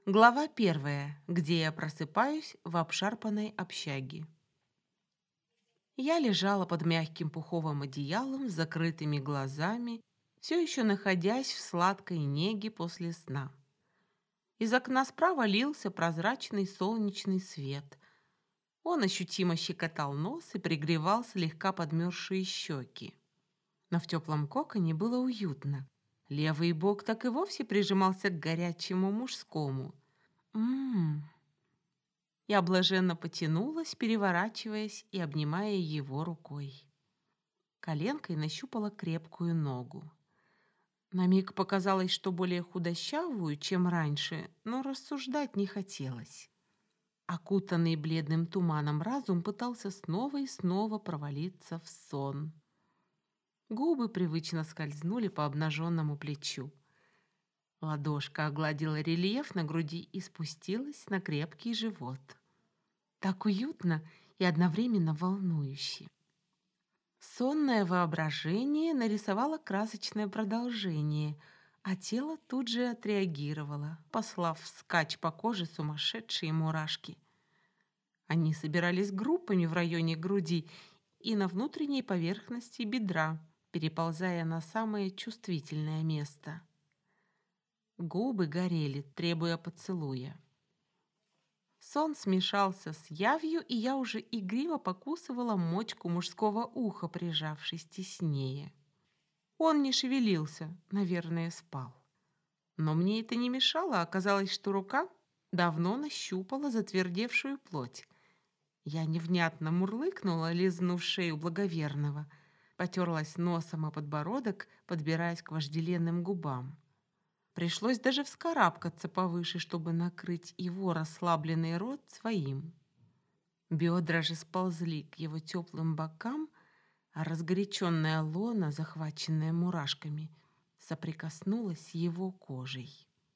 Глава первая, где я просыпаюсь в обшарпанной общаге. Я лежала под мягким пуховым одеялом с закрытыми глазами, все еще находясь в сладкой неге после сна. Из окна справа лился прозрачный солнечный свет. Он ощутимо щекотал нос и пригревал слегка подмерзшие щеки. Но в теплом коконе было уютно. Левый бок так и вовсе прижимался к горячему мужскому. М. Я блаженно потянулась, переворачиваясь и обнимая его рукой. Коленкой нащупала крепкую ногу. На миг показалось, что более худощавую, чем раньше, но рассуждать не хотелось. Окутанный бледным туманом разум пытался снова и снова провалиться в сон. Губы привычно скользнули по обнаженному плечу. Ладошка огладила рельеф на груди и спустилась на крепкий живот. Так уютно и одновременно волнующе. Сонное воображение нарисовало красочное продолжение, а тело тут же отреагировало, послав вскачь по коже сумасшедшие мурашки. Они собирались группами в районе груди и на внутренней поверхности бедра, переползая на самое чувствительное место. Губы горели, требуя поцелуя. Сон смешался с явью, и я уже игриво покусывала мочку мужского уха, прижавшись теснее. Он не шевелился, наверное, спал. Но мне это не мешало, оказалось, что рука давно нащупала затвердевшую плоть. Я невнятно мурлыкнула, лизнув шею благоверного, потерлась носом о подбородок, подбираясь к вожделенным губам. Пришлось даже вскарабкаться повыше, чтобы накрыть его расслабленный рот своим. Бедра же сползли к его теплым бокам, а разгоряченная лона, захваченная мурашками, соприкоснулась с его кожей.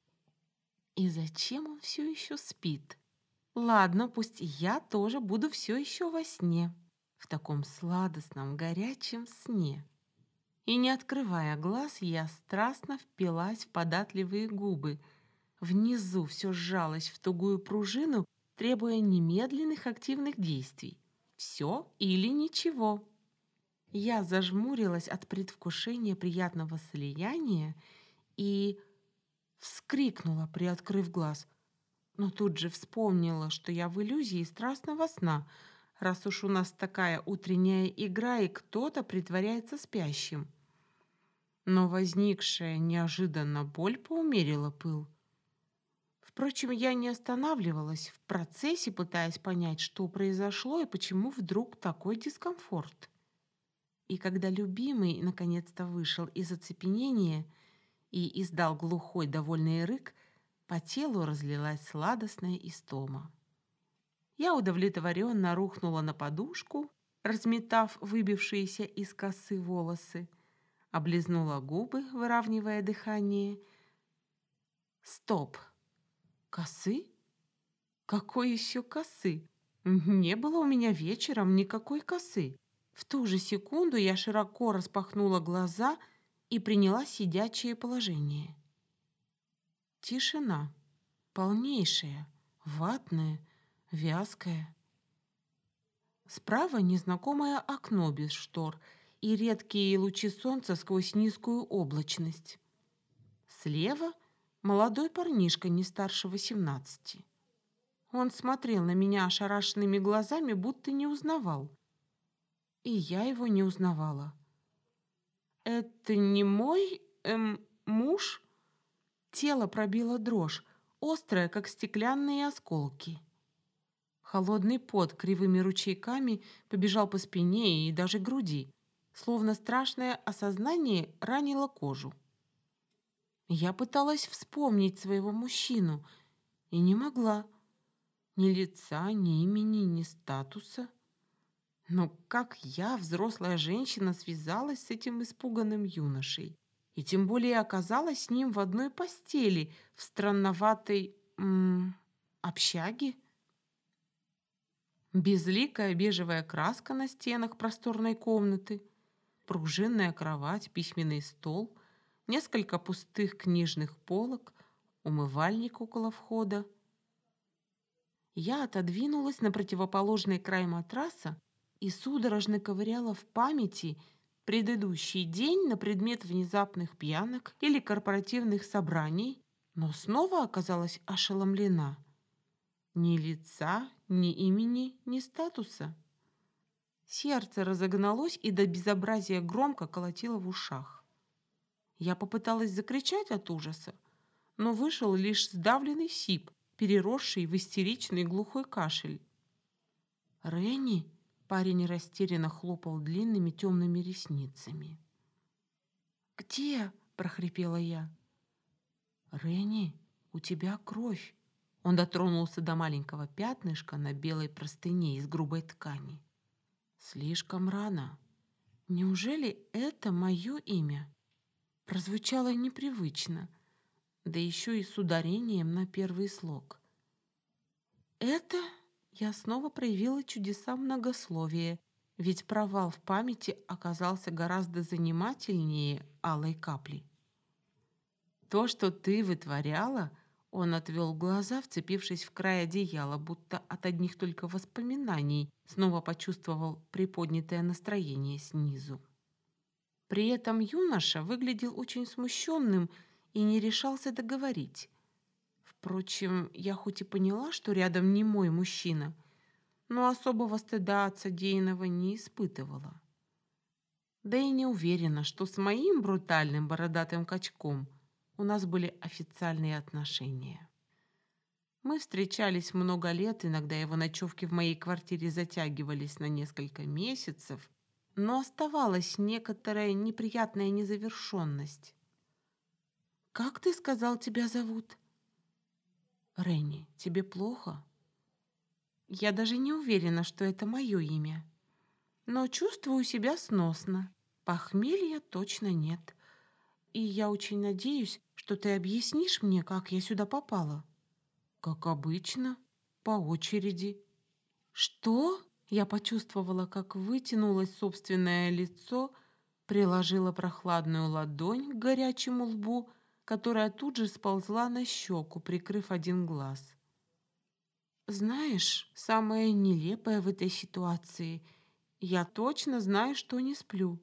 И зачем он все еще спит? Ладно, пусть я тоже буду все еще во сне, в таком сладостном, горячем сне. И не открывая глаз, я страстно впилась в податливые губы. Внизу все сжалось в тугую пружину, требуя немедленных активных действий. Все или ничего. Я зажмурилась от предвкушения приятного слияния и вскрикнула, приоткрыв глаз. Но тут же вспомнила, что я в иллюзии страстного сна, раз уж у нас такая утренняя игра, и кто-то притворяется спящим. Но возникшая неожиданно боль поумерила пыл. Впрочем, я не останавливалась в процессе, пытаясь понять, что произошло и почему вдруг такой дискомфорт. И когда любимый наконец-то вышел из оцепенения и издал глухой довольный рык, по телу разлилась сладостная истома. Я удовлетворенно рухнула на подушку, разметав выбившиеся из косы волосы, облизнула губы, выравнивая дыхание. Стоп! Косы? Какой еще косы? Не было у меня вечером никакой косы. В ту же секунду я широко распахнула глаза и приняла сидячее положение. Тишина. Полнейшая, ватная, вязкая. Справа незнакомое окно без штор и редкие лучи солнца сквозь низкую облачность. Слева молодой парнишка не старше 18. Он смотрел на меня ошарашенными глазами, будто не узнавал. И я его не узнавала. «Это не мой, муж?» Тело пробило дрожь, острая, как стеклянные осколки. Холодный пот кривыми ручейками побежал по спине и даже груди, словно страшное осознание ранило кожу. Я пыталась вспомнить своего мужчину и не могла. Ни лица, ни имени, ни статуса. Но как я, взрослая женщина, связалась с этим испуганным юношей? И тем более оказалась с ним в одной постели в странноватой общаге? Безликая бежевая краска на стенах просторной комнаты, пружинная кровать, письменный стол, несколько пустых книжных полок, умывальник около входа. Я отодвинулась на противоположный край матраса и судорожно ковыряла в памяти предыдущий день на предмет внезапных пьянок или корпоративных собраний, но снова оказалась ошеломлена. Ни лица, ни имени, ни статуса. Сердце разогналось и до безобразия громко колотило в ушах. Я попыталась закричать от ужаса, но вышел лишь сдавленный сип, переросший в истеричный глухой кашель. «Ренни?» — парень растерянно хлопал длинными темными ресницами. «Где?» — прохрипела я. «Ренни, у тебя кровь». Он дотронулся до маленького пятнышка на белой простыне из грубой ткани. «Слишком рано. Неужели это мое имя?» Прозвучало непривычно, да еще и с ударением на первый слог. «Это...» Я снова проявила чудеса многословия, ведь провал в памяти оказался гораздо занимательнее алой капли. «То, что ты вытворяла...» Он отвел глаза, вцепившись в край одеяла, будто от одних только воспоминаний снова почувствовал приподнятое настроение снизу. При этом юноша выглядел очень смущенным и не решался договорить. Впрочем, я хоть и поняла, что рядом не мой мужчина, но особого стыда от содеянного не испытывала. Да и не уверена, что с моим брутальным бородатым качком у нас были официальные отношения. Мы встречались много лет, иногда его ночевки в моей квартире затягивались на несколько месяцев, но оставалась некоторая неприятная незавершенность. «Как ты сказал, тебя зовут?» «Ренни, тебе плохо?» Я даже не уверена, что это мое имя. Но чувствую себя сносно. Похмелья точно нет. И я очень надеюсь, что ты объяснишь мне, как я сюда попала. Как обычно, по очереди. Что? Я почувствовала, как вытянулось собственное лицо, приложила прохладную ладонь к горячему лбу, которая тут же сползла на щеку, прикрыв один глаз. Знаешь, самое нелепое в этой ситуации — я точно знаю, что не сплю.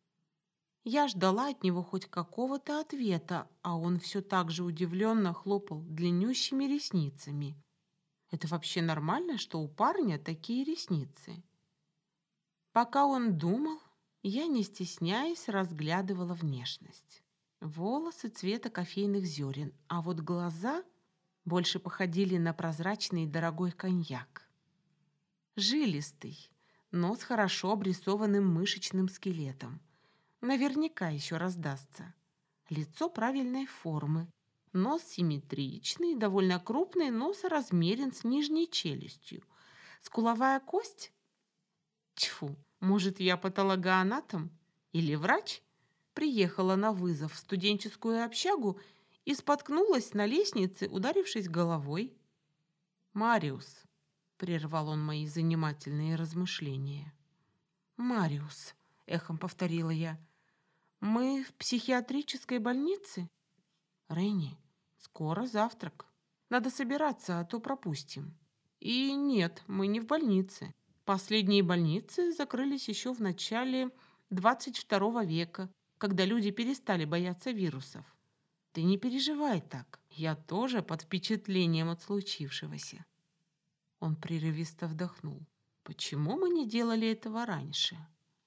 Я ждала от него хоть какого-то ответа, а он все так же удивленно хлопал длиннющими ресницами. Это вообще нормально, что у парня такие ресницы? Пока он думал, я, не стесняясь, разглядывала внешность. Волосы цвета кофейных зерен, а вот глаза больше походили на прозрачный дорогой коньяк. Жилистый, но с хорошо обрисованным мышечным скелетом. Наверняка еще раздастся. Лицо правильной формы. Нос симметричный, довольно крупный, но соразмерен с нижней челюстью. Скуловая кость? Тьфу, может, я патологоанатом? Или врач? Приехала на вызов в студенческую общагу и споткнулась на лестнице, ударившись головой. «Мариус», — прервал он мои занимательные размышления. «Мариус», — эхом повторила я, — «мы в психиатрической больнице?» «Ренни, скоро завтрак. Надо собираться, а то пропустим». «И нет, мы не в больнице. Последние больницы закрылись еще в начале 22 века, когда люди перестали бояться вирусов. Ты не переживай так. Я тоже под впечатлением от случившегося». Он прерывисто вдохнул. «Почему мы не делали этого раньше?»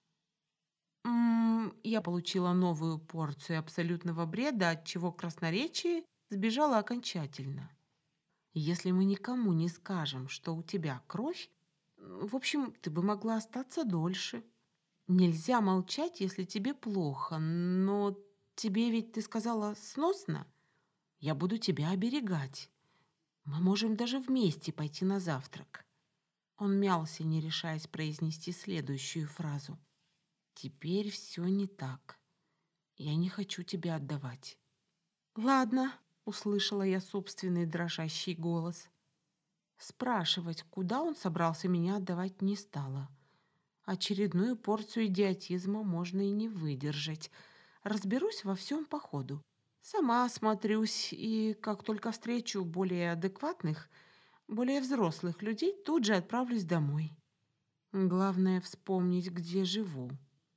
Я получила новую порцию абсолютного бреда, от чего красноречие сбежало окончательно. «Если мы никому не скажем, что у тебя кровь, в общем, ты бы могла остаться дольше. Нельзя молчать, если тебе плохо, но тебе ведь, ты сказала, сносно. Я буду тебя оберегать. Мы можем даже вместе пойти на завтрак». Он мялся, не решаясь произнести следующую фразу. «Теперь все не так. Я не хочу тебя отдавать». «Ладно», — услышала я собственный дрожащий голос. Спрашивать, куда он собрался меня отдавать, не стала. Очередную порцию идиотизма можно и не выдержать. Разберусь во всем по ходу. Сама осмотрюсь, и как только встречу более адекватных, более взрослых людей, тут же отправлюсь домой. Главное вспомнить, где живу.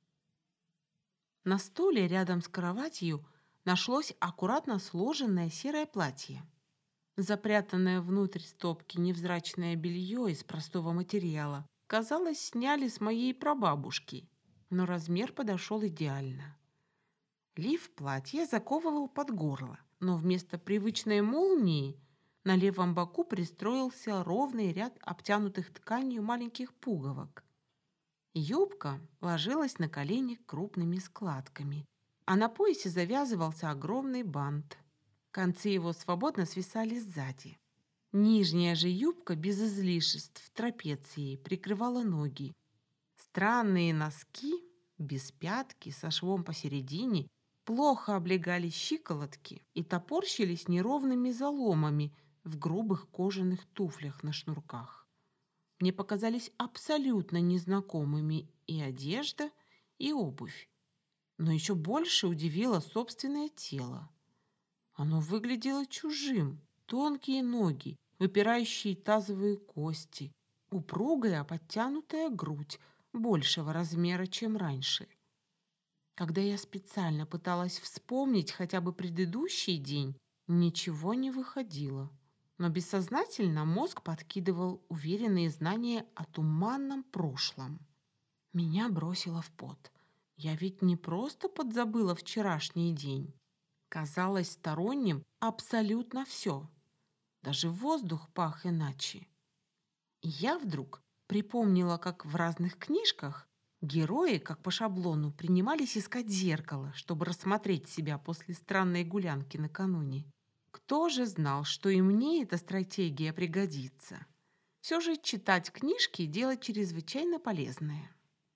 На стуле рядом с кроватью нашлось аккуратно сложенное серое платье. Запрятанное внутрь стопки невзрачное белье из простого материала, казалось, сняли с моей прабабушки, но размер подошел идеально. Лиф платья заковывал под горло, но вместо привычной молнии на левом боку пристроился ровный ряд обтянутых тканью маленьких пуговок. Юбка ложилась на колени крупными складками, а на поясе завязывался огромный бант. Концы его свободно свисали сзади. Нижняя же юбка без излишеств трапецией прикрывала ноги. Странные носки, без пятки, со швом посередине, плохо облегали щиколотки и топорщились неровными заломами в грубых кожаных туфлях на шнурках. Мне показались абсолютно незнакомыми и одежда, и обувь. Но еще больше удивило собственное тело. Оно выглядело чужим. Тонкие ноги, выпирающие тазовые кости, упругая подтянутая грудь большего размера, чем раньше. Когда я специально пыталась вспомнить хотя бы предыдущий день, ничего не выходило. Но бессознательно мозг подкидывал уверенные знания о туманном прошлом. Меня бросило в пот. Я ведь не просто подзабыла вчерашний день. Казалось сторонним абсолютно все. Даже воздух пах иначе. И я вдруг припомнила, как в разных книжках герои, как по шаблону, принимались искать зеркало, чтобы рассмотреть себя после странной гулянки накануне. Кто же знал, что и мне эта стратегия пригодится? Все же читать книжки – дело чрезвычайно полезное.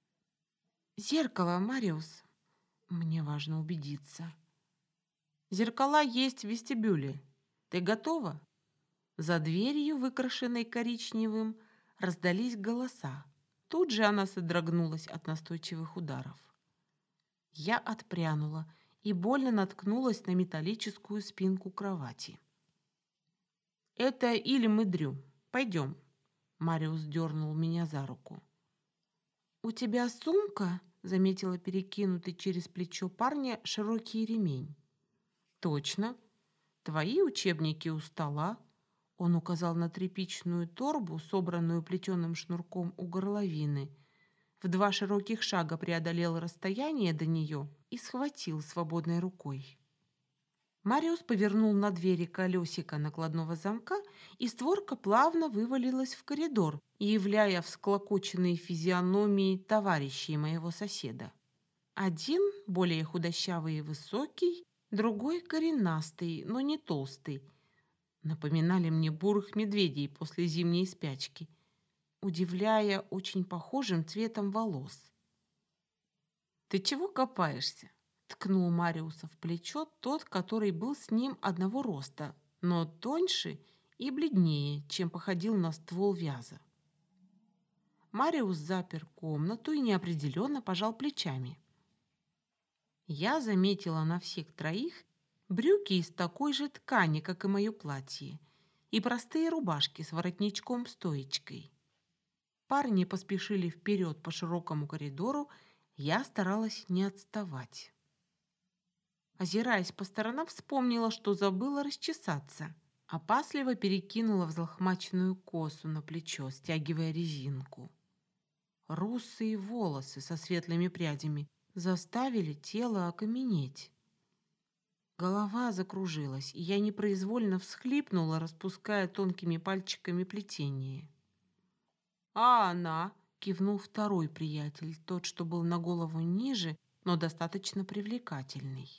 «Зеркало, Мариус!» Мне важно убедиться. «Зеркала есть в вестибюле. Ты готова?» За дверью, выкрашенной коричневым, раздались голоса. Тут же она содрогнулась от настойчивых ударов. Я отпрянула и больно наткнулась на металлическую спинку кровати. «Это Илем и Дрю. Пойдем». Мариус дернул меня за руку. «У тебя сумка?» — заметила перекинутый через плечо парня широкий ремень. «Точно. Твои учебники у стола». Он указал на тряпичную торбу, собранную плетеным шнурком у горловины. В 2 широких шага преодолел расстояние до нее и схватил свободной рукой. Мариус повернул на двери колесико накладного замка, и створка плавно вывалилась в коридор, являя всклокоченные физиономии товарищей моего соседа. Один более худощавый и высокий, другой коренастый, но не толстый. Напоминали мне бурых медведей после зимней спячки, удивляя очень похожим цветом волос. «Ты чего копаешься?» — ткнул Мариуса в плечо тот, который был с ним одного роста, но тоньше и бледнее, чем походил на ствол вяза. Мариус запер комнату и неопределенно пожал плечами. Я заметила на всех троих брюки из такой же ткани, как и мое платье, и простые рубашки с воротничком-стоечкой. Парни поспешили вперед по широкому коридору, я старалась не отставать. Озираясь по сторонам, вспомнила, что забыла расчесаться. Опасливо перекинула взлохмаченную косу на плечо, стягивая резинку. Русые волосы со светлыми прядями заставили тело окаменеть. Голова закружилась, и я непроизвольно всхлипнула, распуская тонкими пальчиками плетение. «А она?» — кивнул второй приятель, тот, что был на голову ниже, но достаточно привлекательный.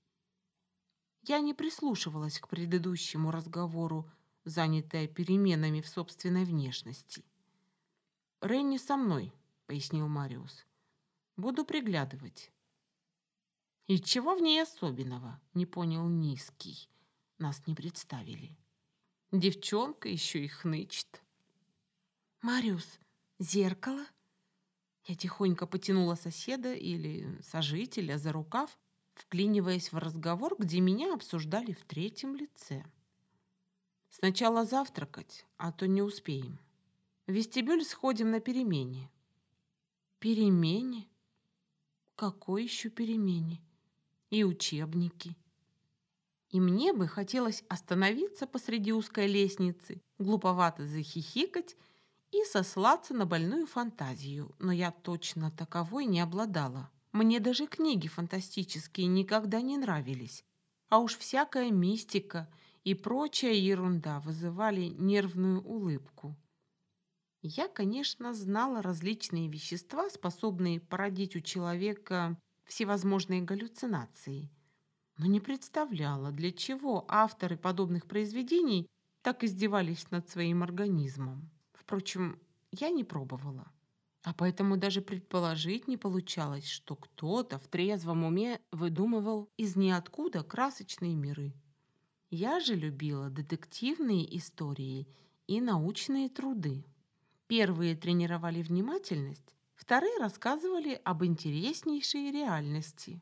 Я не прислушивалась к предыдущему разговору, занятая переменами в собственной внешности. «Ренни со мной», — пояснил Мариус. «Буду приглядывать». «И чего в ней особенного?» — не понял Низкий. Нас не представили. Девчонка еще и хнычет. «Мариус, зеркало?» Я тихонько потянула соседа или сожителя за рукав, вклиниваясь в разговор, где меня обсуждали в третьем лице. «Сначала завтракать, а то не успеем. В вестибюль сходим на перемене». «Перемене? Какой еще перемене? И учебники?» И мне бы хотелось остановиться посреди узкой лестницы, глуповато захихикать и сослаться на больную фантазию, но я точно таковой не обладала. Мне даже книги фантастические никогда не нравились, а уж всякая мистика и прочая ерунда вызывали нервную улыбку. Я, конечно, знала различные вещества, способные породить у человека всевозможные галлюцинации, но не представляла, для чего авторы подобных произведений так издевались над своим организмом. Впрочем, я не пробовала. А поэтому даже предположить не получалось, что кто-то в трезвом уме выдумывал из ниоткуда красочные миры. Я же любила детективные истории и научные труды. Первые тренировали внимательность, вторые рассказывали об интереснейшей реальности.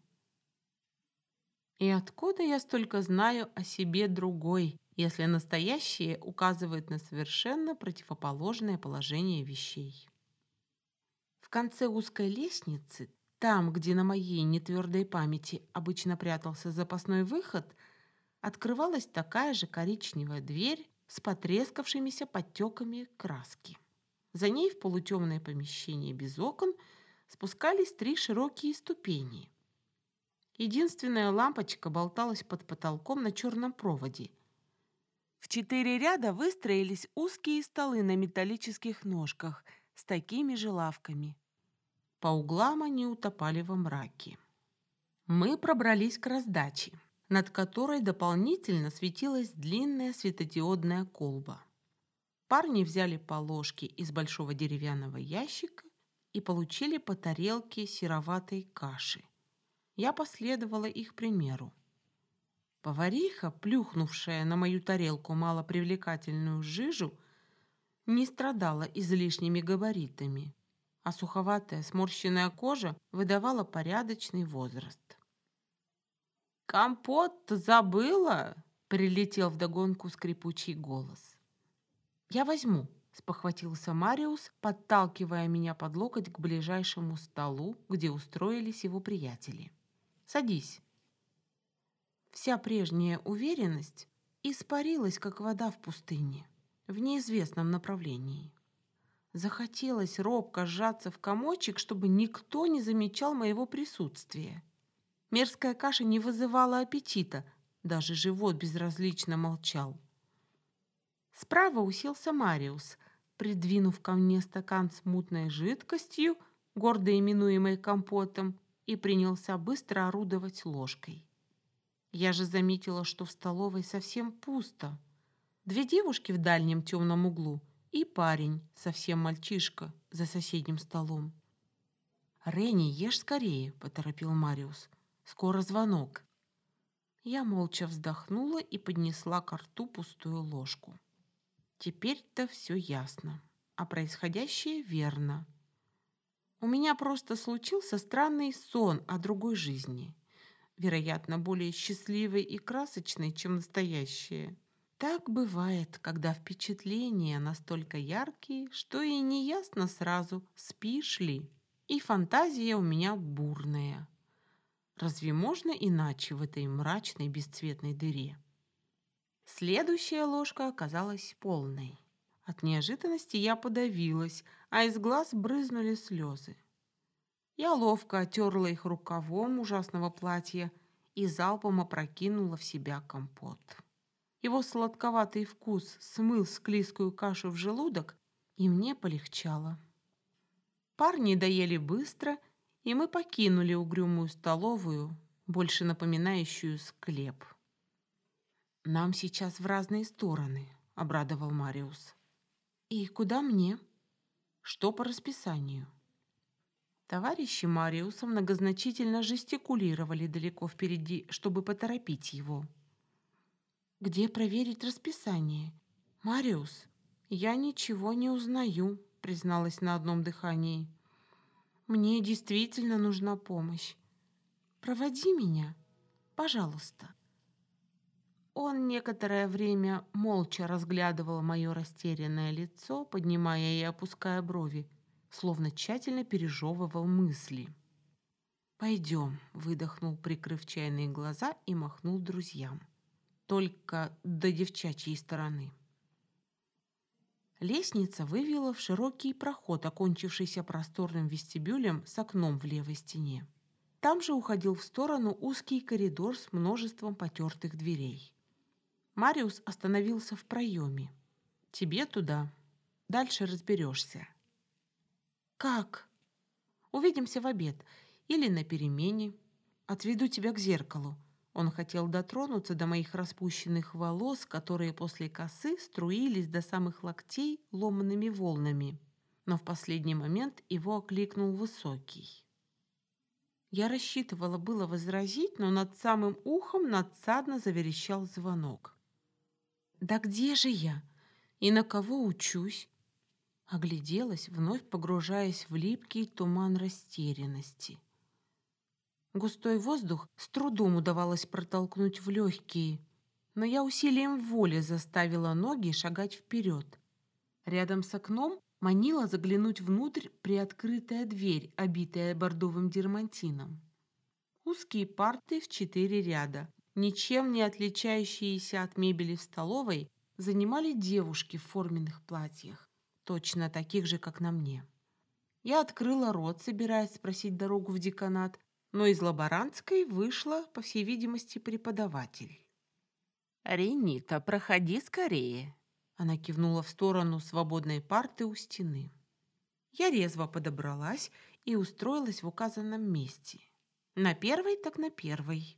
И откуда я столько знаю о себе другой, если настоящее указывает на совершенно противоположное положение вещей? В конце узкой лестницы, там, где на моей нетвердой памяти обычно прятался запасной выход, открывалась такая же коричневая дверь с потрескавшимися подтеками краски. За ней в полутемное помещение без окон спускались 3 широкие ступени. Единственная лампочка болталась под потолком на черном проводе. В 4 ряда выстроились узкие столы на металлических ножках с такими же лавками. По углам они утопали во мраке. Мы пробрались к раздаче, над которой дополнительно светилась длинная светодиодная колба. Парни взяли по ложке из большого деревянного ящика и получили по тарелке сероватой каши. Я последовала их примеру. Повариха, плюхнувшая на мою тарелку малопривлекательную жижу, не страдала излишними габаритами, а суховатая сморщенная кожа выдавала порядочный возраст. «Компот-то забыла?» — прилетел вдогонку скрипучий голос. «Я возьму», — спохватился Мариус, подталкивая меня под локоть к ближайшему столу, где устроились его приятели. «Садись». Вся прежняя уверенность испарилась, как вода в пустыне, в неизвестном направлении. Захотелось робко сжаться в комочек, чтобы никто не замечал моего присутствия. Мерзкая каша не вызывала аппетита, даже живот безразлично молчал. Справа уселся Мариус, придвинув ко мне стакан с мутной жидкостью, гордо именуемой компотом, и принялся быстро орудовать ложкой. Я же заметила, что в столовой совсем пусто. 2 девушки в дальнем темном углу и парень, совсем мальчишка, за соседним столом. «Ренни, ешь скорее», — поторопил Мариус. «Скоро звонок». Я молча вздохнула и поднесла ко рту пустую ложку. Теперь-то все ясно, а происходящее верно. У меня просто случился странный сон о другой жизни, вероятно, более счастливой и красочной, чем настоящее. Так бывает, когда впечатления настолько яркие, что и не ясно сразу, спишь ли. И фантазия у меня бурная. Разве можно иначе в этой мрачной бесцветной дыре? Следующая ложка оказалась полной. От неожиданности я подавилась, а из глаз брызнули слезы. Я ловко отерла их рукавом ужасного платья и залпом опрокинула в себя компот. Его сладковатый вкус смыл склизкую кашу в желудок, и мне полегчало. Парни доели быстро, и мы покинули угрюмую столовую, больше напоминающую склеп. «Нам сейчас в разные стороны», — обрадовал Мариус. «И куда мне?» «Что по расписанию?» Товарищи Мариуса многозначительно жестикулировали далеко впереди, чтобы поторопить его. «Где проверить расписание?» «Мариус, я ничего не узнаю», — призналась на одном дыхании. «Мне действительно нужна помощь. Проводи меня. Пожалуйста». Он некоторое время молча разглядывал мое растерянное лицо, поднимая и опуская брови, словно тщательно пережевывал мысли. «Пойдем», — выдохнул, прикрыв чайные глаза, и махнул друзьям. «Только до девчачьей стороны». Лестница вывела в широкий проход, окончившийся просторным вестибюлем с окном в левой стене. Там же уходил в сторону узкий коридор с множеством потертых дверей. Мариус остановился в проеме. «Тебе туда. Дальше разберешься». «Как?» «Увидимся в обед. Или на перемене. Отведу тебя к зеркалу». Он хотел дотронуться до моих распущенных волос, которые после косы струились до самых локтей ломаными волнами. Но в последний момент его окликнул Высокий. Я рассчитывала было возразить, но над самым ухом надсадно заверещал звонок. «Да где же я? И на кого учусь?» Огляделась, вновь погружаясь в липкий туман растерянности. Густой воздух с трудом удавалось протолкнуть в легкие, но я усилием воли заставила ноги шагать вперед. Рядом с окном манила заглянуть внутрь приоткрытая дверь, обитая бордовым дермантином. Узкие парты в 4 ряда, ничем не отличающиеся от мебели в столовой, занимали девушки в форменных платьях, точно таких же, как на мне. Я открыла рот, собираясь спросить дорогу в деканат, но из лаборантской вышла, по всей видимости, преподаватель. «Ренита, проходи скорее!» Она кивнула в сторону свободной парты у стены. Я резво подобралась и устроилась в указанном месте. На первой так на первой.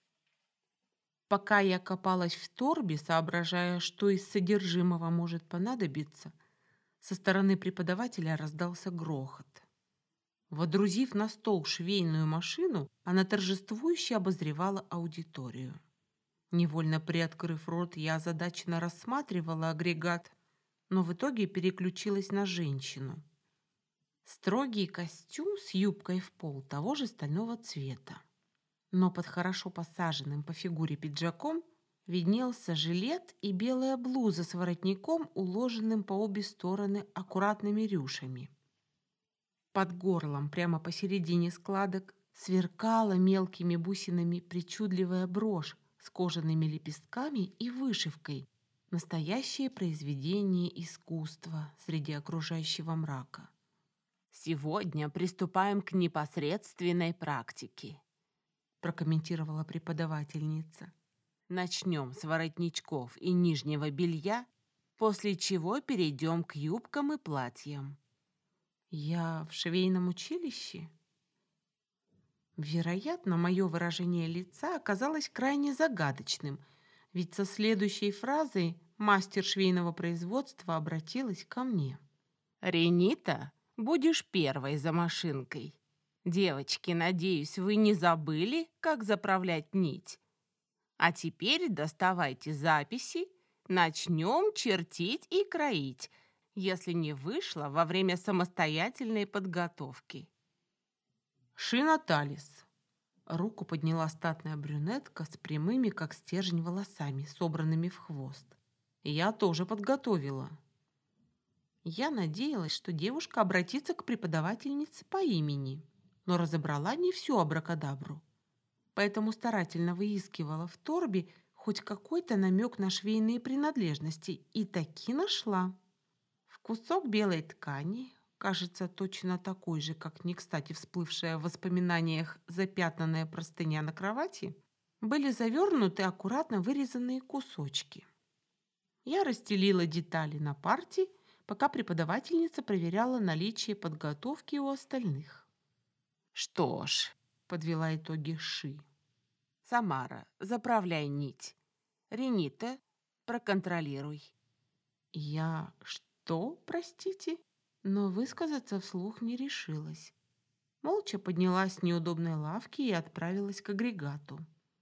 Пока я копалась в торбе, соображая, что из содержимого может понадобиться, со стороны преподавателя раздался грохот. Водрузив на стол швейную машину, она торжествующе обозревала аудиторию. Невольно приоткрыв рот, я озадаченно рассматривала агрегат, но в итоге переключилась на женщину. Строгий костюм с юбкой в пол того же стального цвета. Но под хорошо посаженным по фигуре пиджаком виднелся жилет и белая блуза с воротником, уложенным по обе стороны аккуратными рюшами. Под горлом, прямо посередине складок, сверкала мелкими бусинами причудливая брошь с кожаными лепестками и вышивкой. Настоящее произведение искусства среди окружающего мрака. «Сегодня приступаем к непосредственной практике», прокомментировала преподавательница. «Начнем с воротничков и нижнего белья, после чего перейдем к юбкам и платьям». «Я в швейном училище?» Вероятно, мое выражение лица оказалось крайне загадочным, ведь со следующей фразой мастер швейного производства обратилась ко мне. «Ренита, будешь первой за машинкой. Девочки, надеюсь, вы не забыли, как заправлять нить. А теперь доставайте записи, начнем чертить и кроить, если не вышло во время самостоятельной подготовки». «Шинаталис». Руку подняла статная брюнетка с прямыми, как стержень, волосами, собранными в хвост. Я тоже подготовила. Я надеялась, что девушка обратится к преподавательнице по имени, но разобрала не всю абракадабру. Поэтому старательно выискивала в торбе хоть какой-то намек на швейные принадлежности и таки нашла. В кусок белой ткани, кажется, точно такой же, как не кстати всплывшая в воспоминаниях запятнанная простыня на кровати, были завернуты аккуратно вырезанные кусочки. Я расстелила детали на парте, пока преподавательница проверяла наличие подготовки у остальных. «Что ж», — подвела итоги Ши. «Самара, заправляй нить. Ренита, проконтролируй». Я что, простите? Но высказаться вслух не решилась. Молча поднялась с неудобной лавки и отправилась к агрегату.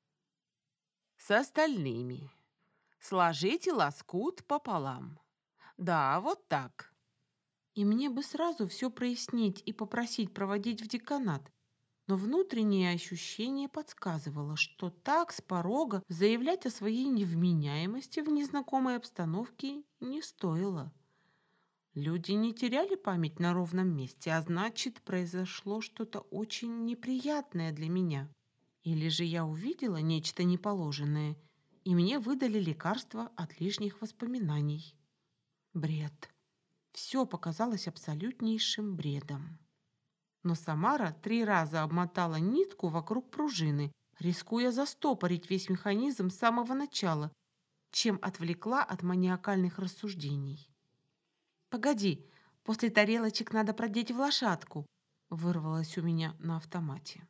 «С остальными. Сложите лоскут пополам. Да, вот так». И мне бы сразу все прояснить и попросить проводить в деканат. но внутреннее ощущение подсказывало, что так с порога заявлять о своей невменяемости в незнакомой обстановке не стоило. Люди не теряли память на ровном месте, а значит, произошло что-то очень неприятное для меня. Или же я увидела нечто неположенное, и мне выдали лекарство от лишних воспоминаний. Бред. Все показалось абсолютнейшим бредом. Но Самара 3 раза обмотала нитку вокруг пружины, рискуя застопорить весь механизм с самого начала, чем отвлекла от маниакальных рассуждений. «Погоди, после тарелочек надо продеть в лошадку», вырвалось у меня на автомате.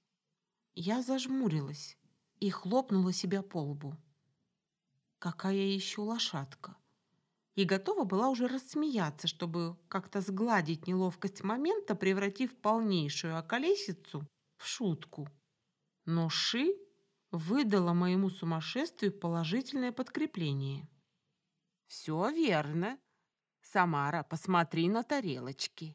Я зажмурилась и хлопнула себя по лбу. Какая еще лошадка? И готова была уже рассмеяться, чтобы как-то сгладить неловкость момента, превратив полнейшую околесицу в шутку. Но Ши выдала моему сумасшествию положительное подкрепление. Все верно. Самара, посмотри на тарелочки.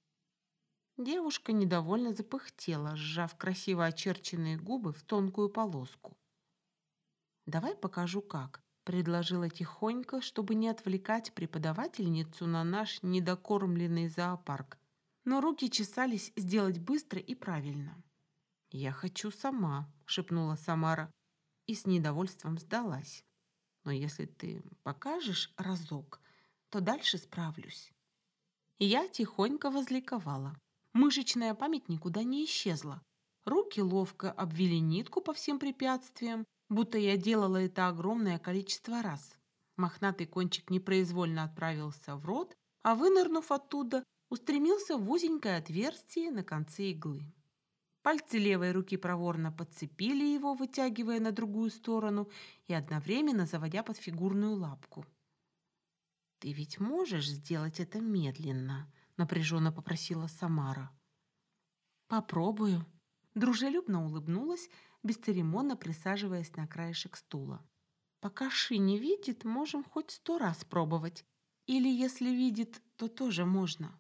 Девушка недовольно запыхтела, сжав красиво очерченные губы в тонкую полоску. «Давай покажу как», — предложила тихонько, чтобы не отвлекать преподавательницу на наш недокормленный зоопарк. Но руки чесались сделать быстро и правильно. «Я хочу сама», — шепнула Самара и с недовольством сдалась. «Но если ты покажешь разок, то дальше справлюсь». И я тихонько возликовала. Мышечная память никуда не исчезла. Руки ловко обвили нитку по всем препятствиям, будто я делала это огромное количество раз. Мохнатый кончик непроизвольно отправился в рот, а вынырнув оттуда, устремился в узенькое отверстие на конце иглы. Пальцы левой руки проворно подцепили его, вытягивая на другую сторону и одновременно заводя под фигурную лапку. «Ты ведь можешь сделать это медленно?» — напряженно попросила Самара. «Попробую». Дружелюбно улыбнулась, бесцеремонно присаживаясь на краешек стула. «Пока Ши не видит, можем хоть 100 раз пробовать. Или если видит, то тоже можно».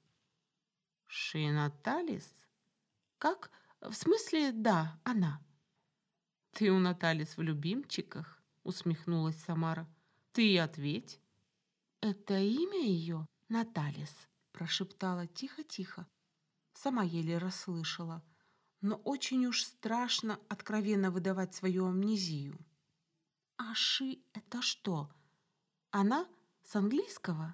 «Ши Наталис?» «Как? В смысле, да, она». «Ты у Наталис в любимчиках?» — усмехнулась Самара. «Ты и ответь». «Это имя ее Наталис», — прошептала тихо-тихо. Сама еле расслышала, но очень уж страшно откровенно выдавать свою амнезию. «А Ши — это что? Она с английского?»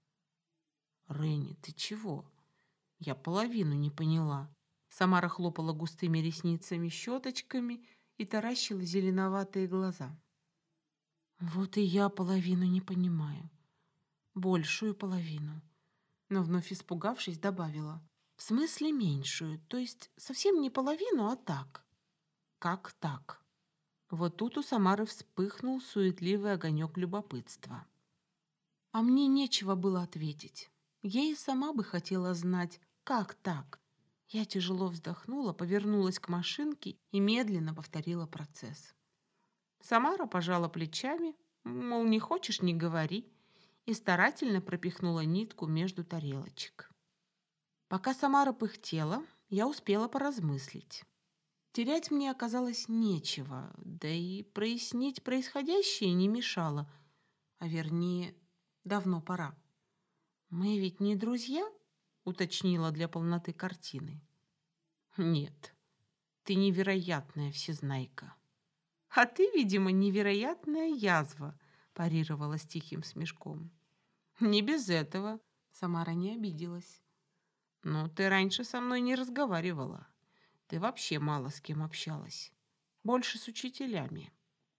«Ренни, ты чего? Я половину не поняла». Самара хлопала густыми ресницами-щеточками и таращила зеленоватые глаза. «Вот и я половину не понимаю. Большую половину». Но вновь испугавшись, добавила. «В смысле меньшую, то есть совсем не половину, а так». «Как так?» Вот тут у Самары вспыхнул суетливый огонек любопытства. А мне нечего было ответить. Я и сама бы хотела знать, как так. Я тяжело вздохнула, повернулась к машинке и медленно повторила процесс. Самара пожала плечами, мол, не хочешь — не говори, и старательно пропихнула нитку между тарелочек. Пока Самара пыхтела, я успела поразмыслить. Терять мне оказалось нечего, да и прояснить происходящее не мешало, а вернее, давно пора. «Мы ведь не друзья?» — уточнила для полноты картины. «Нет, ты невероятная всезнайка». «А ты, видимо, невероятная язва», — парировала с тихим смешком. «Не без этого», — Самара не обиделась. «Но ты раньше со мной не разговаривала. Ты вообще мало с кем общалась. Больше с учителями».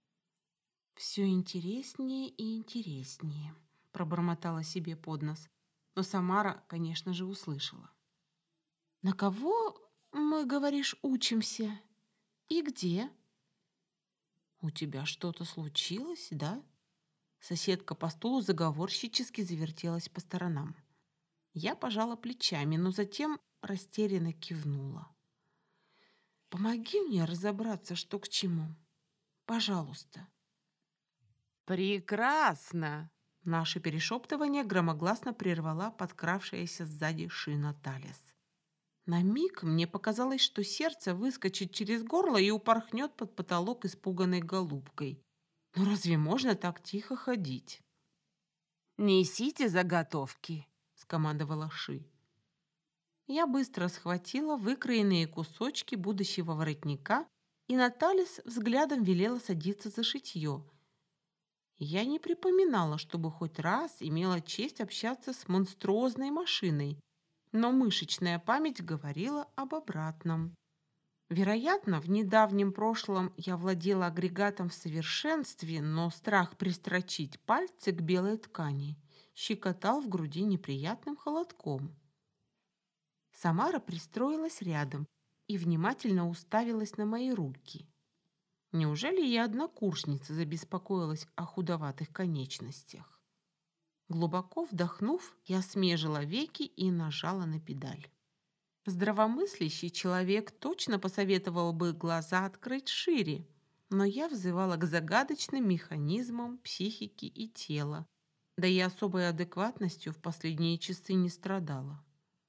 «Все интереснее и интереснее», — пробормотала себе под нос. Но Самара, конечно же, услышала. «На кого мы, говоришь, учимся? И где?» «У тебя что-то случилось, да?» Соседка по стулу заговорщически завертелась по сторонам. Я пожала плечами, но затем растерянно кивнула. «Помоги мне разобраться, что к чему. Пожалуйста». Прекрасно. Наше перешептывание громогласно прервала подкравшаяся сзади Шина Талис. На миг мне показалось, что сердце выскочит через горло и упорхнет под потолок испуганной голубкой. Но разве можно так тихо ходить? «Несите заготовки», — скомандовала Ши. Я быстро схватила выкроенные кусочки будущего воротника, и Наталис взглядом велела садиться за шитье. Я не припоминала, чтобы хоть раз имела честь общаться с монструозной машиной, но мышечная память говорила об обратном. Вероятно, в недавнем прошлом я владела агрегатом в совершенстве, но страх пристрочить пальцы к белой ткани щекотал в груди неприятным холодком. Самара пристроилась рядом и внимательно уставилась на мои руки. Неужели я однокурсница забеспокоилась о худоватых конечностях? Глубоко вдохнув, я смежила веки и нажала на педаль. Здравомыслящий человек точно посоветовал бы глаза открыть шире, но я взывала к загадочным механизмам психики и тела, да и особой адекватностью в последние часы не страдала.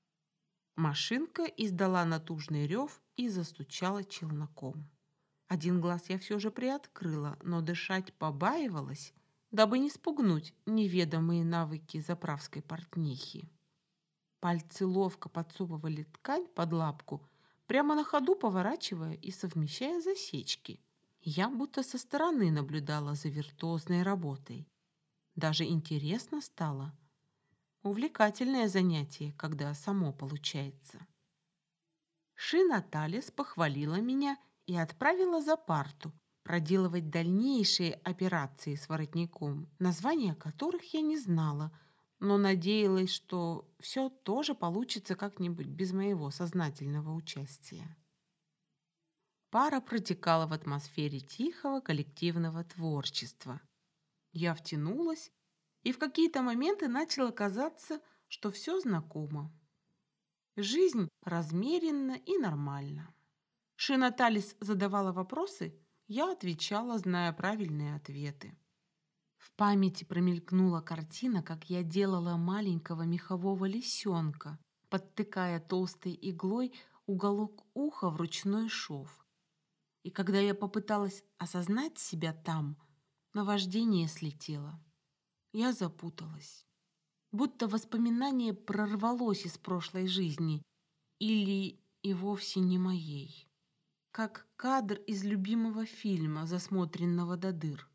Машинка издала натужный рев и застучала челноком. Один глаз я все же приоткрыла, но дышать побаивалась, дабы не спугнуть неведомые навыки заправской портнихи. Пальцы ловко подсовывали ткань под лапку, прямо на ходу поворачивая и совмещая засечки. Я будто со стороны наблюдала за виртуозной работой. Даже интересно стало. Увлекательное занятие, когда само получается. Ши Наталис похвалила меня и отправила за парту проделывать дальнейшие операции с воротником, названия которых я не знала, но надеялась, что все тоже получится как-нибудь без моего сознательного участия. Пара протекала в атмосфере тихого коллективного творчества. Я втянулась, и в какие-то моменты начало казаться, что все знакомо. Жизнь размеренна и нормальна. Шинаталис задавала вопросы, я отвечала, зная правильные ответы. В памяти промелькнула картина, как я делала маленького мехового лисенка, подтыкая толстой иглой уголок уха в ручной шов. И когда я попыталась осознать себя там, наваждение слетело. Я запуталась. Будто воспоминание прорвалось из прошлой жизни или и вовсе не моей. Как кадр из любимого фильма, засмотренного до дыр.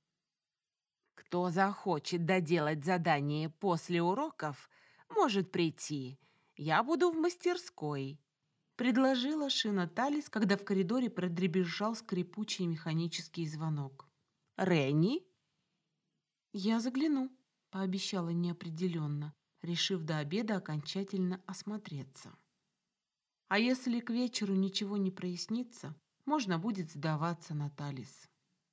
«Кто захочет доделать задание после уроков, может прийти. Я буду в мастерской», — предложила Шина Талис, когда в коридоре продребезжал скрипучий механический звонок. «Ренни?» «Я загляну», — пообещала неопределенно, решив до обеда окончательно осмотреться. А если к вечеру ничего не прояснится, можно будет сдаваться на Талис.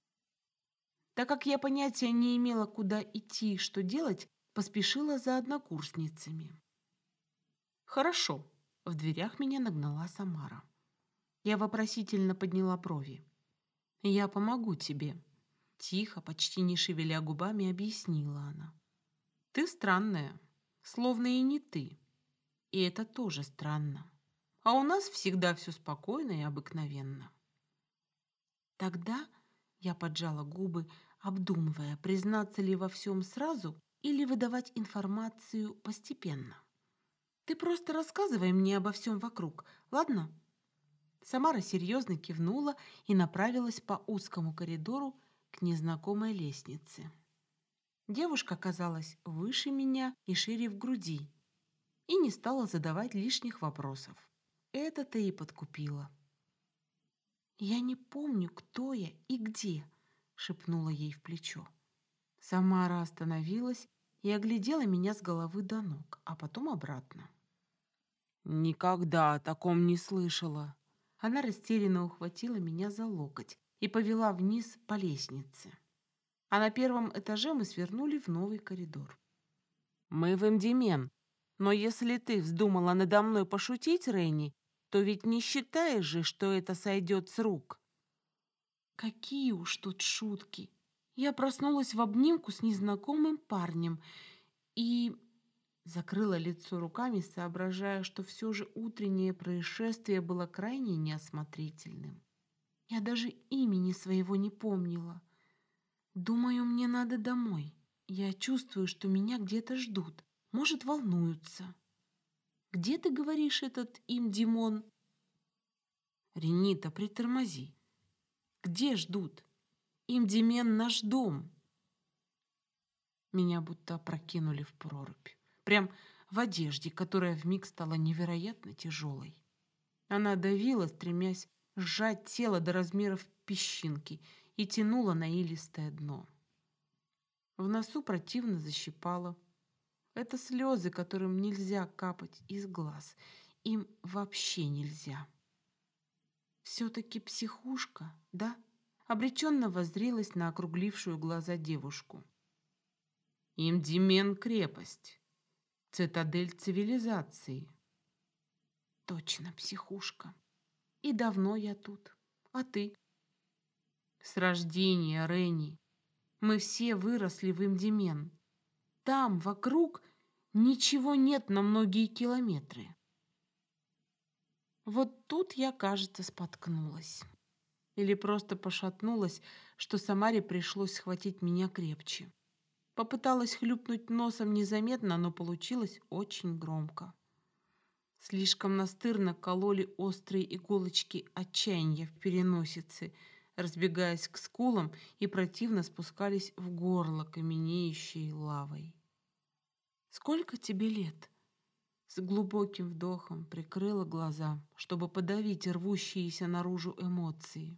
Так как я понятия не имела, куда идти и что делать, поспешила за однокурсницами. «Хорошо», — в дверях меня нагнала Самара. Я вопросительно подняла брови. «Я помогу тебе», — тихо, почти не шевеля губами, объяснила она. «Ты странная, словно и не ты. И это тоже странно. А у нас всегда все спокойно и обыкновенно». Тогда я поджала губы, обдумывая, признаться ли во всем сразу или выдавать информацию постепенно. «Ты просто рассказывай мне обо всем вокруг, ладно?» Самара серьезно кивнула и направилась по узкому коридору к незнакомой лестнице. Девушка казалась выше меня и шире в груди и не стала задавать лишних вопросов. Это-то и подкупило. «Я не помню, кто я и где», — шепнула ей в плечо. Самара остановилась и оглядела меня с головы до ног, а потом обратно. «Никогда о таком не слышала». Она растерянно ухватила меня за локоть и повела вниз по лестнице. А на первом этаже мы свернули в новый коридор. «Мы в Эмдимен, но если ты вздумала надо мной пошутить, Ренни, то ведь не считаешь же, что это сойдет с рук?» Какие уж тут шутки! Я проснулась в обнимку с незнакомым парнем и Закрыла лицо руками, соображая, что все же утреннее происшествие было крайне неосмотрительным. Я даже имени своего не помнила. Думаю, мне надо домой. Я чувствую, что меня где-то ждут. Может, волнуются. Где, ты говоришь, этот им Димон? Ренита, притормози. Где ждут? Им Димен наш дом. Меня будто опрокинули в прорубь. Прям в одежде, которая вмиг стала невероятно тяжелой. Она давила, стремясь сжать тело до размеров песчинки, и тянула на илистое дно. В носу противно защипало. Это слезы, которым нельзя капать из глаз. Им вообще нельзя. Все-таки психушка, да? Обреченно воззрелась на округлившую глаза девушку. Им Димен крепость, цитадель цивилизации. Точно психушка. И давно я тут. А ты? С рождения, Ренни. Мы все выросли в Имдимен. Там, вокруг, ничего нет на многие километры. Вот тут я, кажется, споткнулась. Или просто пошатнулась, что Самаре пришлось схватить меня крепче. Попыталась хлюпнуть носом незаметно, но получилось очень громко. Слишком настырно кололи острые иголочки отчаяния в переносице, разбегаясь к скулам и противно спускались в горло каменеющей лавой. «Сколько тебе лет?» С глубоким вдохом прикрыла глаза, чтобы подавить рвущиеся наружу эмоции.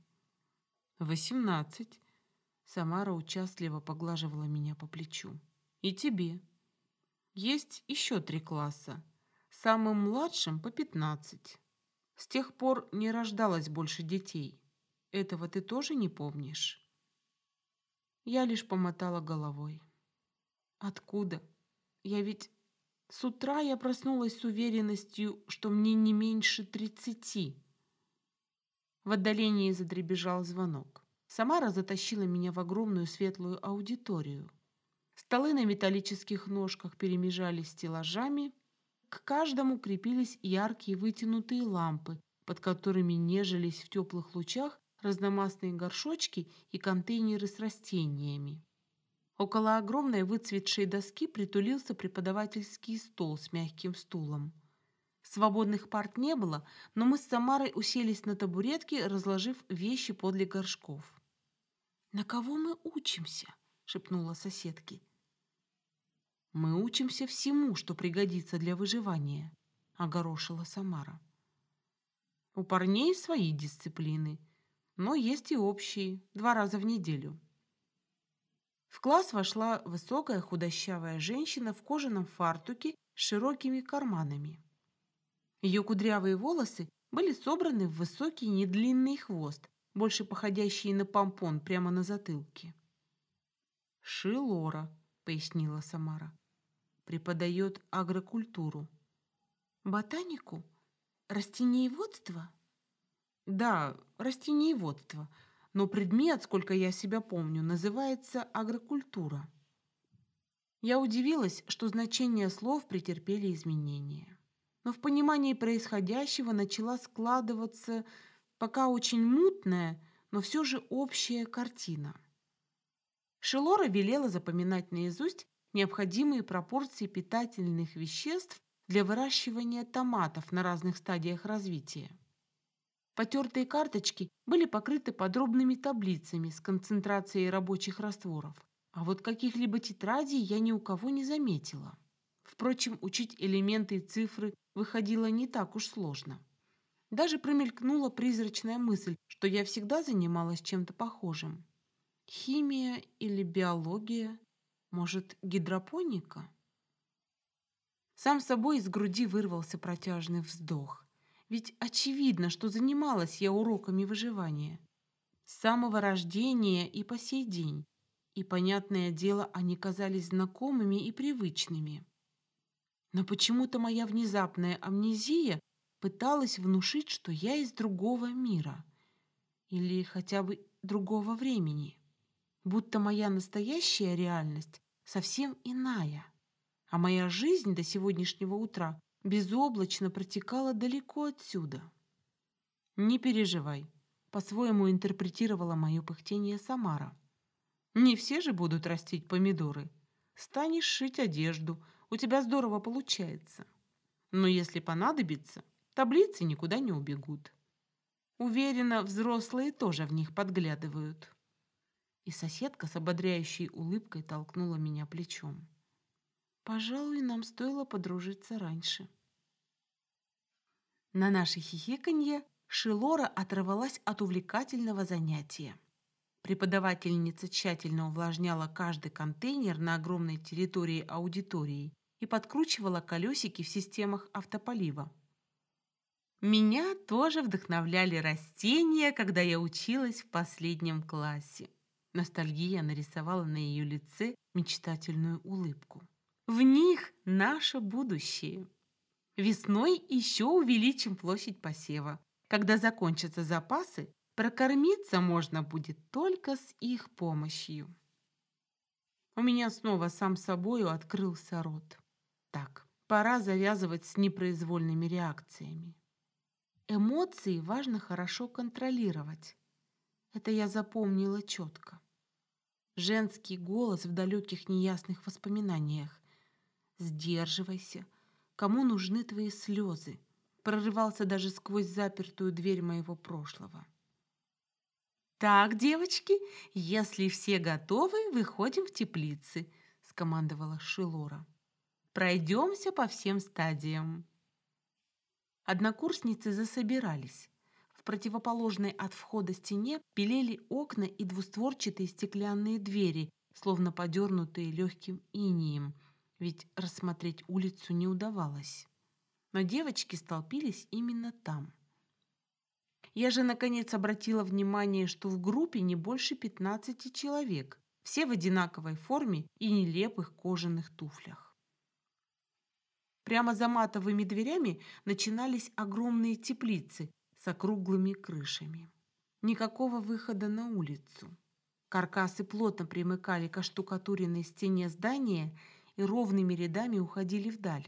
18. Самара участливо поглаживала меня по плечу. «И тебе. Есть еще 3 класса. Самым младшим по 15. С тех пор не рождалось больше детей. Этого ты тоже не помнишь?» Я лишь помотала головой. «Откуда? Я ведь с утра я проснулась с уверенностью, что мне не меньше 30. В отдалении задребезжал звонок. Самара затащила меня в огромную светлую аудиторию. Столы на металлических ножках перемежались стеллажами. К каждому крепились яркие вытянутые лампы, под которыми нежились в теплых лучах разномастные горшочки и контейнеры с растениями. Около огромной выцветшей доски притулился преподавательский стол с мягким стулом. Свободных парт не было, но мы с Самарой уселись на табуретки, разложив вещи подле горшков. «На кого мы учимся?» — шепнула соседке. «Мы учимся всему, что пригодится для выживания», — огорошила Самара. «У парней свои дисциплины, но есть и общие, 2 раза в неделю». В класс вошла высокая худощавая женщина в кожаном фартуке с широкими карманами. Ее кудрявые волосы были собраны в высокий недлинный хвост, больше походящий на помпон прямо на затылке. «Шилора», — пояснила Самара, — «преподает агрокультуру». «Ботанику? Растениеводство?» «Да, растениеводство, но предмет, сколько я себя помню, называется агрокультура». Я удивилась, что значения слов претерпели изменения. Но в понимании происходящего начала складываться пока очень мутная, но все же общая картина. Шелора велела запоминать наизусть необходимые пропорции питательных веществ для выращивания томатов на разных стадиях развития. Потертые карточки были покрыты подробными таблицами с концентрацией рабочих растворов, а вот каких-либо тетрадей я ни у кого не заметила. Впрочем, учить элементы и цифры выходило не так уж сложно. Даже промелькнула призрачная мысль, что я всегда занималась чем-то похожим. Химия или биология? Может, гидропоника? Сам собой из груди вырвался протяжный вздох. Ведь очевидно, что занималась я уроками выживания. С самого рождения и по сей день. И, понятное дело, они казались знакомыми и привычными. Но почему-то моя внезапная амнезия пыталась внушить, что я из другого мира. Или хотя бы другого времени. Будто моя настоящая реальность совсем иная. А моя жизнь до сегодняшнего утра безоблачно протекала далеко отсюда. «Не переживай», — по-своему интерпретировала мое пыхтение Самара. «Не все же будут растить помидоры. Станешь шить одежду, у тебя здорово получается. Но если понадобится, таблицы никуда не убегут. Уверена, взрослые тоже в них подглядывают». И соседка с ободряющей улыбкой толкнула меня плечом. Пожалуй, нам стоило подружиться раньше. На наше хихиканье Шилора оторвалась от увлекательного занятия. Преподавательница тщательно увлажняла каждый контейнер на огромной территории аудитории и подкручивала колесики в системах автополива. Меня тоже вдохновляли растения, когда я училась в последнем классе. Ностальгия нарисовала на ее лице мечтательную улыбку. В них наше будущее. Весной еще увеличим площадь посева. Когда закончатся запасы, прокормиться можно будет только с их помощью. У меня снова сам собою открылся рот. Так, пора завязывать с непроизвольными реакциями. Эмоции важно хорошо контролировать. Это я запомнила четко. Женский голос в далеких неясных воспоминаниях. «Сдерживайся. Кому нужны твои слезы?» Прорывался даже сквозь запертую дверь моего прошлого. «Так, девочки, если все готовы, выходим в теплицы», — скомандовала Шилора. «Пройдемся по всем стадиям». Однокурсницы засобирались. В противоположной от входа стене белели окна и двустворчатые стеклянные двери, словно подернутые легким инеем, ведь рассмотреть улицу не удавалось. Но девочки столпились именно там. Я же, наконец, обратила внимание, что в группе не больше 15 человек, все в одинаковой форме и нелепых кожаных туфлях. Прямо за матовыми дверями начинались огромные теплицы с округлыми крышами. Никакого выхода на улицу. Каркасы плотно примыкали к оштукатуренной стене здания и ровными рядами уходили вдаль.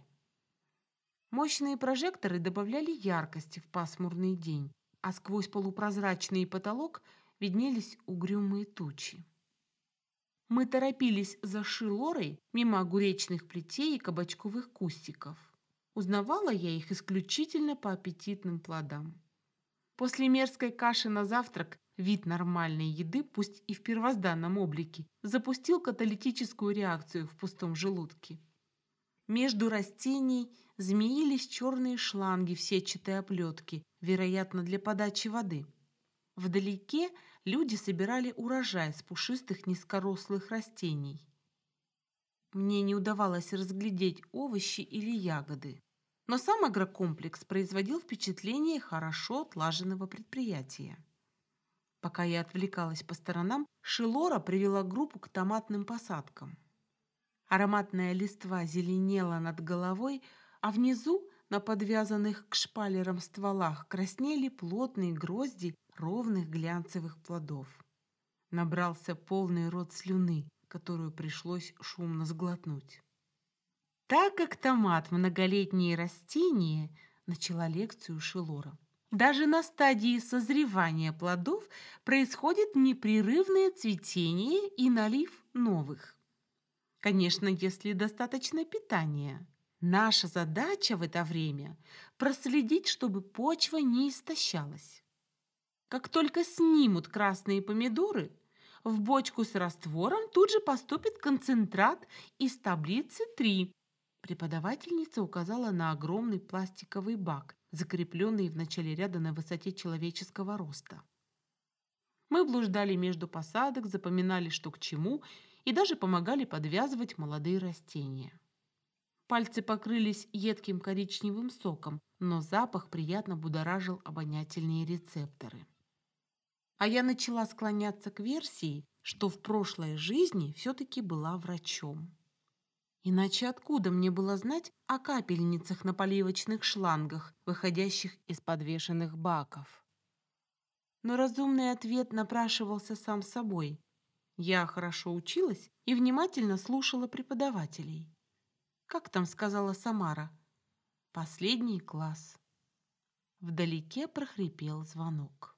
Мощные прожекторы добавляли яркости в пасмурный день, а сквозь полупрозрачный потолок виднелись угрюмые тучи. Мы торопились за Шилорой мимо огуречных плетей и кабачковых кустиков. Узнавала я их исключительно по аппетитным плодам. После мерзкой каши на завтрак вид нормальной еды, пусть и в первозданном облике, запустил каталитическую реакцию в пустом желудке. Между растений змеились черные шланги в сетчатой оплетке, вероятно, для подачи воды. Вдалеке люди собирали урожай с пушистых низкорослых растений. Мне не удавалось разглядеть овощи или ягоды, но сам агрокомплекс производил впечатление хорошо отлаженного предприятия. Пока я отвлекалась по сторонам, Шилора привела группу к томатным посадкам. Ароматная листва зеленела над головой, а внизу, на подвязанных к шпалерам стволах, краснели плотные грозди ровных глянцевых плодов. Набрался полный рот слюны, которую пришлось шумно сглотнуть. Так как томат – многолетнее растение, начала лекцию Шилора, даже на стадии созревания плодов происходит непрерывное цветение и налив новых. Конечно, если достаточно питания. Наша задача в это время – проследить, чтобы почва не истощалась. Как только снимут красные помидоры, в бочку с раствором тут же поступит концентрат из таблицы 3. Преподавательница указала на огромный пластиковый бак, закрепленный в начале ряда на высоте человеческого роста. Мы блуждали между посадок, запоминали, что к чему, и даже помогали подвязывать молодые растения. Пальцы покрылись едким коричневым соком, но запах приятно будоражил обонятельные рецепторы. А я начала склоняться к версии, что в прошлой жизни все-таки была врачом. Иначе откуда мне было знать о капельницах на поливочных шлангах, выходящих из подвешенных баков? Но разумный ответ напрашивался сам собой. Я хорошо училась и внимательно слушала преподавателей. Как там сказала Самара? Последний класс. Вдалеке прохрипел звонок.